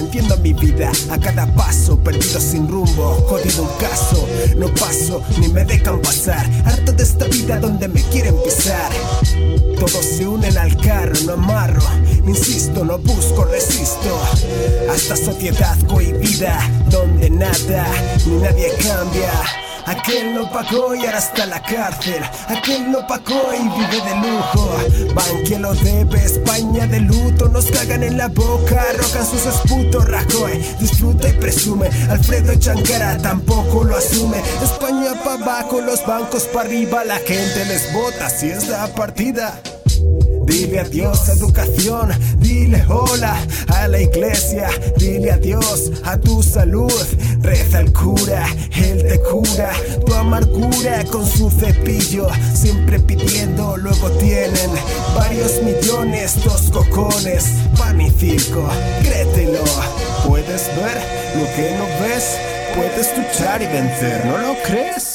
entiendo mi vida a cada paso, perdido sin rumbo, jodido un caso. No paso ni me dejan pasar, harto de esta vida donde me quieren pisar. Todos se unen al carro, no amarro, insisto, no busco, resisto. Hasta sociedad cohibida, donde nada ni nadie cambia. Aquel no pagó y ahora está en la cárcel. Aquel no pagó y vive de lujo. Bankia lo debe, España de luto. Nos cagan en la boca, arrojan sus esputos. Rajoy disfruta y presume. Alfredo Chancara tampoco lo asume. España pa' abajo, los bancos pa' arriba. La gente les vota si es la partida. Dile adiós a educación, dile hola a la iglesia, dile adiós a tu salud. Reza el cura, él te cura tu amargura con su cepillo. Siempre pidiendo, luego tienen varios millones, dos cojones, pan y circo, créetelo. Puedes ver lo que no ves, puedes luchar y vencer, ¿no lo crees?